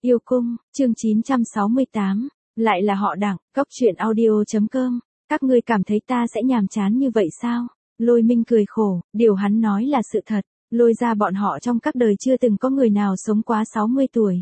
Yêu cung, chương 968, lại là họ Đặng, góc truyện audio.com, các ngươi cảm thấy ta sẽ nhàm chán như vậy sao? Lôi Minh cười khổ, điều hắn nói là sự thật, Lôi ra bọn họ trong các đời chưa từng có người nào sống quá 60 tuổi.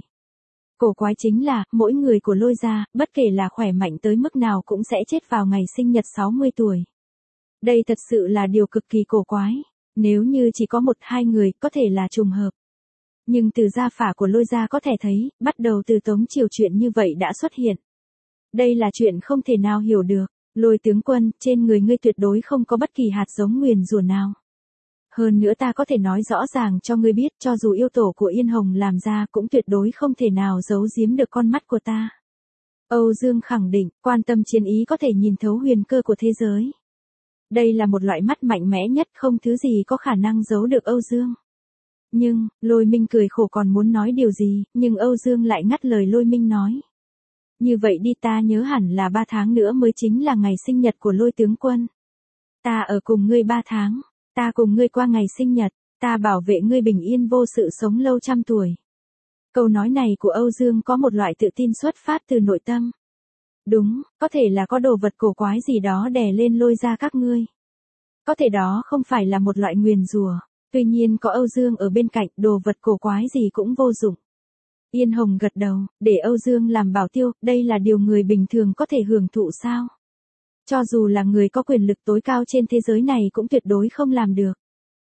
Cổ quái chính là, mỗi người của Lôi ra, bất kể là khỏe mạnh tới mức nào cũng sẽ chết vào ngày sinh nhật 60 tuổi. Đây thật sự là điều cực kỳ cổ quái, nếu như chỉ có một hai người có thể là trùng hợp. Nhưng từ gia phả của Lôi gia có thể thấy, bắt đầu từ Tống Triều chuyện như vậy đã xuất hiện. Đây là chuyện không thể nào hiểu được, Lôi tướng quân, trên người ngươi tuyệt đối không có bất kỳ hạt giống nguyền rủa nào. Hơn nữa ta có thể nói rõ ràng cho ngươi biết, cho dù yêu tổ của Yên Hồng làm ra cũng tuyệt đối không thể nào giấu giếm được con mắt của ta. Âu Dương khẳng định, quan tâm chiến ý có thể nhìn thấu huyền cơ của thế giới. Đây là một loại mắt mạnh mẽ nhất, không thứ gì có khả năng giấu được Âu Dương. Nhưng, Lôi Minh cười khổ còn muốn nói điều gì, nhưng Âu Dương lại ngắt lời Lôi Minh nói. Như vậy đi, ta nhớ hẳn là 3 tháng nữa mới chính là ngày sinh nhật của Lôi tướng quân. Ta ở cùng ngươi 3 tháng, ta cùng ngươi qua ngày sinh nhật, ta bảo vệ ngươi bình yên vô sự sống lâu trăm tuổi. Câu nói này của Âu Dương có một loại tự tin xuất phát từ nội tâm. Đúng, có thể là có đồ vật cổ quái gì đó đè lên Lôi ra các ngươi. Có thể đó không phải là một loại nguyền rủa. Tuy nhiên có Âu Dương ở bên cạnh, đồ vật cổ quái gì cũng vô dụng. Yên Hồng gật đầu, để Âu Dương làm bảo tiêu, đây là điều người bình thường có thể hưởng thụ sao? Cho dù là người có quyền lực tối cao trên thế giới này cũng tuyệt đối không làm được.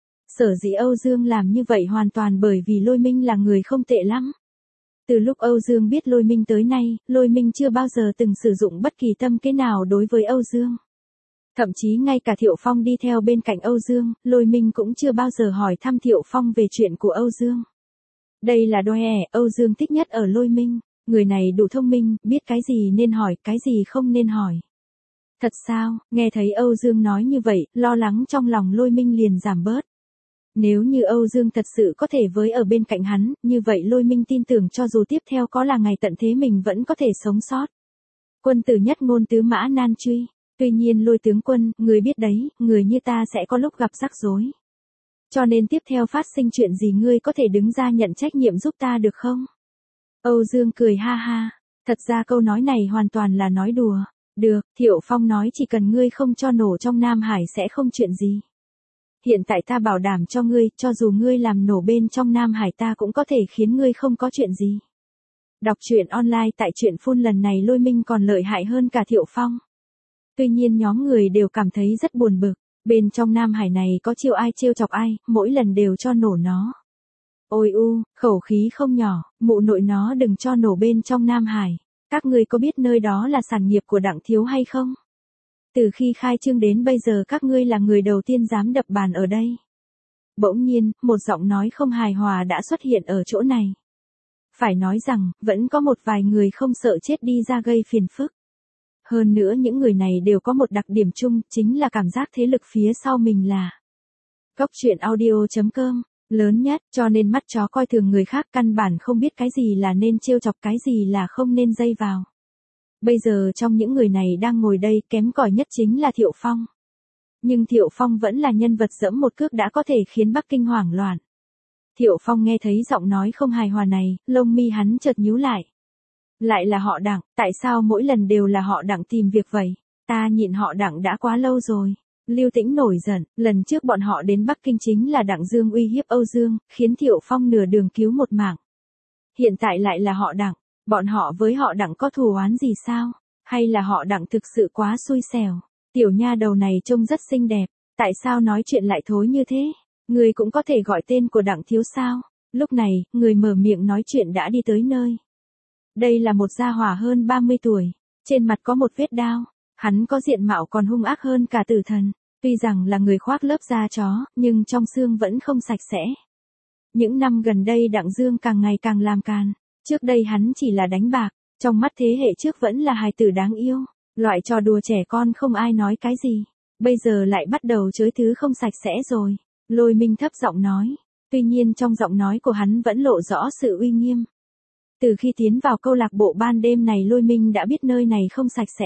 Sở dĩ Âu Dương làm như vậy hoàn toàn bởi vì Lôi Minh là người không tệ lắm. Từ lúc Âu Dương biết Lôi Minh tới nay, Lôi Minh chưa bao giờ từng sử dụng bất kỳ tâm kế nào đối với Âu Dương. Thậm chí ngay cả Thiệu Phong đi theo bên cạnh Âu Dương, Lôi Minh cũng chưa bao giờ hỏi thăm Thiệu Phong về chuyện của Âu Dương. Đây là đôi Âu Dương thích nhất ở Lôi Minh, người này đủ thông minh, biết cái gì nên hỏi, cái gì không nên hỏi. Thật sao, nghe thấy Âu Dương nói như vậy, lo lắng trong lòng Lôi Minh liền giảm bớt. Nếu như Âu Dương thật sự có thể với ở bên cạnh hắn, như vậy Lôi Minh tin tưởng cho dù tiếp theo có là ngày tận thế mình vẫn có thể sống sót. Quân tử nhất ngôn tứ mã nan truy. Tuy nhiên Lôi tướng quân, người biết đấy, người như ta sẽ có lúc gặp rắc rối. Cho nên tiếp theo phát sinh chuyện gì ngươi có thể đứng ra nhận trách nhiệm giúp ta được không? Âu Dương cười ha ha, thật ra câu nói này hoàn toàn là nói đùa. Được, Thiệu Phong nói chỉ cần ngươi không cho nổ trong Nam Hải sẽ không chuyện gì. Hiện tại ta bảo đảm cho ngươi, cho dù ngươi làm nổ bên trong Nam Hải ta cũng có thể khiến ngươi không có chuyện gì. Đọc truyện online tại truyện phun lần này Lôi Minh còn lợi hại hơn cả Thiệu Phong. Tuy nhiên nhóm người đều cảm thấy rất buồn bực, bên trong Nam Hải này có trêu chọc ai, mỗi lần đều cho nổ nó. Ôi khẩu khí không nhỏ, mụ nội nó đừng cho nổ bên trong Nam Hải, các ngươi có biết nơi đó là sản nghiệp của Đặng Thiếu hay không? Từ khi khai trương đến bây giờ các ngươi là người đầu tiên dám đập bàn ở đây. Bỗng nhiên, một giọng nói không hài hòa đã xuất hiện ở chỗ này. Phải nói rằng, vẫn có một vài người không sợ chết đi ra gây phiền phức. Hơn nữa những người này đều có một đặc điểm chung, chính là cảm giác thế lực phía sau mình là góc truyện audio.com, lớn nhất, cho nên mắt chó coi thường người khác căn bản không biết cái gì là nên trêu chọc cái gì là không nên dây vào. Bây giờ trong những người này đang ngồi đây kém cỏi nhất chính là Thiệu Phong. Nhưng Thiệu Phong vẫn là nhân vật dẫm một cước đã có thể khiến Bắc Kinh hoảng loạn. Thiệu Phong nghe thấy giọng nói không hài hòa này, lông mi hắn chợt nhíu lại. Lại là họ Đặng, tại sao mỗi lần đều là họ Đặng tìm việc vậy? Ta nhịn họ Đặng đã quá lâu rồi. Lưu Tĩnh nổi giận, lần trước bọn họ đến Bắc Kinh chính là Đặng Dương uy hiếp Âu Dương, khiến Thiệu Phong nửa đường cứu một mạng. Hiện tại lại là họ Đặng, bọn họ với họ Đặng có thù oán gì sao? Hay là họ Đặng thực sự quá xui xẻo? Tiểu nha đầu này trông rất xinh đẹp, tại sao nói chuyện lại thối như thế? Người cũng có thể gọi tên của Đặng Thiếu sao? Lúc này, người mở miệng nói chuyện đã đi tới nơi. Đây là một gia hỏa hơn 30 tuổi, trên mặt có một vết đao, hắn có diện mạo còn hung ác hơn cả tử thần, tuy rằng là người khoác lớp da chó, nhưng trong xương vẫn không sạch sẽ. Những năm gần đây Đặng Dương càng ngày càng làm càn, trước đây hắn chỉ là đánh bạc, trong mắt thế hệ trước vẫn là hài tử đáng yêu, loại trò đùa trẻ con không ai nói cái gì, bây giờ lại bắt đầu chới thứ không sạch sẽ rồi. Lôi Minh thấp giọng nói, tuy nhiên trong giọng nói của hắn vẫn lộ rõ sự uy nghiêm. Từ khi tiến vào câu lạc bộ ban đêm này Lôi Minh đã biết nơi này không sạch sẽ.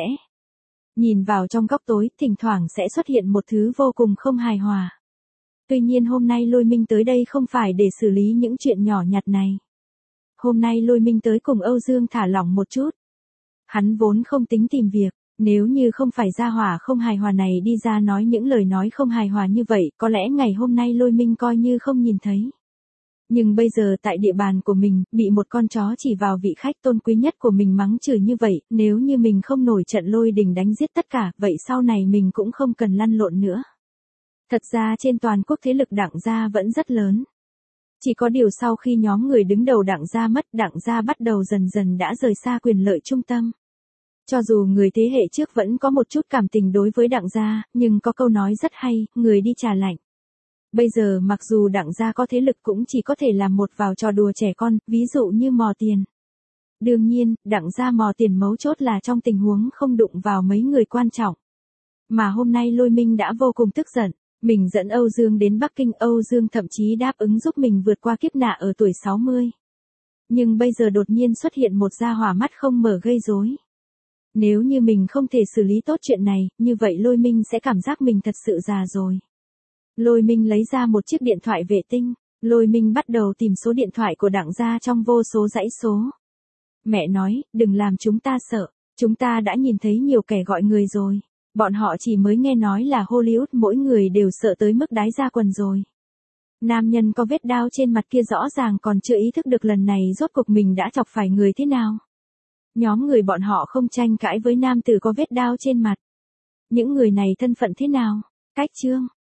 Nhìn vào trong góc tối, thỉnh thoảng sẽ xuất hiện một thứ vô cùng không hài hòa. Tuy nhiên hôm nay Lôi Minh tới đây không phải để xử lý những chuyện nhỏ nhặt này. hôm nay Lôi Minh tới cùng Âu Dương thả lỏng một chút. Hắn vốn không tính tìm việc, nếu như không phải gia hỏa không hài hòa này đi ra nói những lời nói không hài hòa như vậy, có lẽ ngày hôm nay Lôi Minh coi như không nhìn thấy. Nhưng bây giờ tại địa bàn của mình, bị một con chó chỉ vào vị khách tôn quý nhất của mình mắng chửi như vậy, nếu như mình không nổi trận lôi đình đánh giết tất cả, vậy sau này mình cũng không cần lăn lộn nữa. Thật ra trên toàn quốc thế lực Đặng gia vẫn rất lớn. Chỉ có điều sau khi nhóm người đứng đầu Đặng gia mất, Đặng gia bắt đầu dần dần đã rời xa quyền lợi trung tâm. Cho dù người thế hệ trước vẫn có một chút cảm tình đối với Đặng gia, nhưng có câu nói rất hay, người đi trà lạnh. Bây giờ mặc dù Đặng gia có thế lực cũng chỉ có thể làm một vào trò đùa trẻ con, ví dụ như mò tiền. Đương nhiên, Đặng gia mò tiền mấu chốt là trong tình huống không đụng vào mấy người quan trọng. Mà hôm nay Lôi Minh đã vô cùng tức giận. Mình dẫn Âu Dương đến Bắc Kinh, Âu Dương thậm chí đáp ứng giúp mình vượt qua kiếp nạn ở tuổi 60. Nhưng bây giờ đột nhiên xuất hiện một gia hỏa mắt không mở gây rối. Nếu như mình không thể xử lý tốt chuyện này, như vậy Lôi Minh sẽ cảm giác mình thật sự già rồi. Lôi Minh lấy ra một chiếc điện thoại vệ tinh, Lôi Minh bắt đầu tìm số điện thoại của Đặng gia trong vô số dãy số. Mẹ nói, đừng làm chúng ta sợ, chúng ta đã nhìn thấy nhiều kẻ gọi người rồi. Bọn họ chỉ mới nghe nói là Hollywood mỗi người đều sợ tới mức đái ra quần rồi. Nam nhân có vết đao trên mặt kia rõ ràng còn chưa ý thức được lần này rốt cuộc mình đã chọc phải người thế nào. Nhóm người bọn họ không tranh cãi với nam tử có vết đao trên mặt. Những người này thân phận thế nào? Cách chương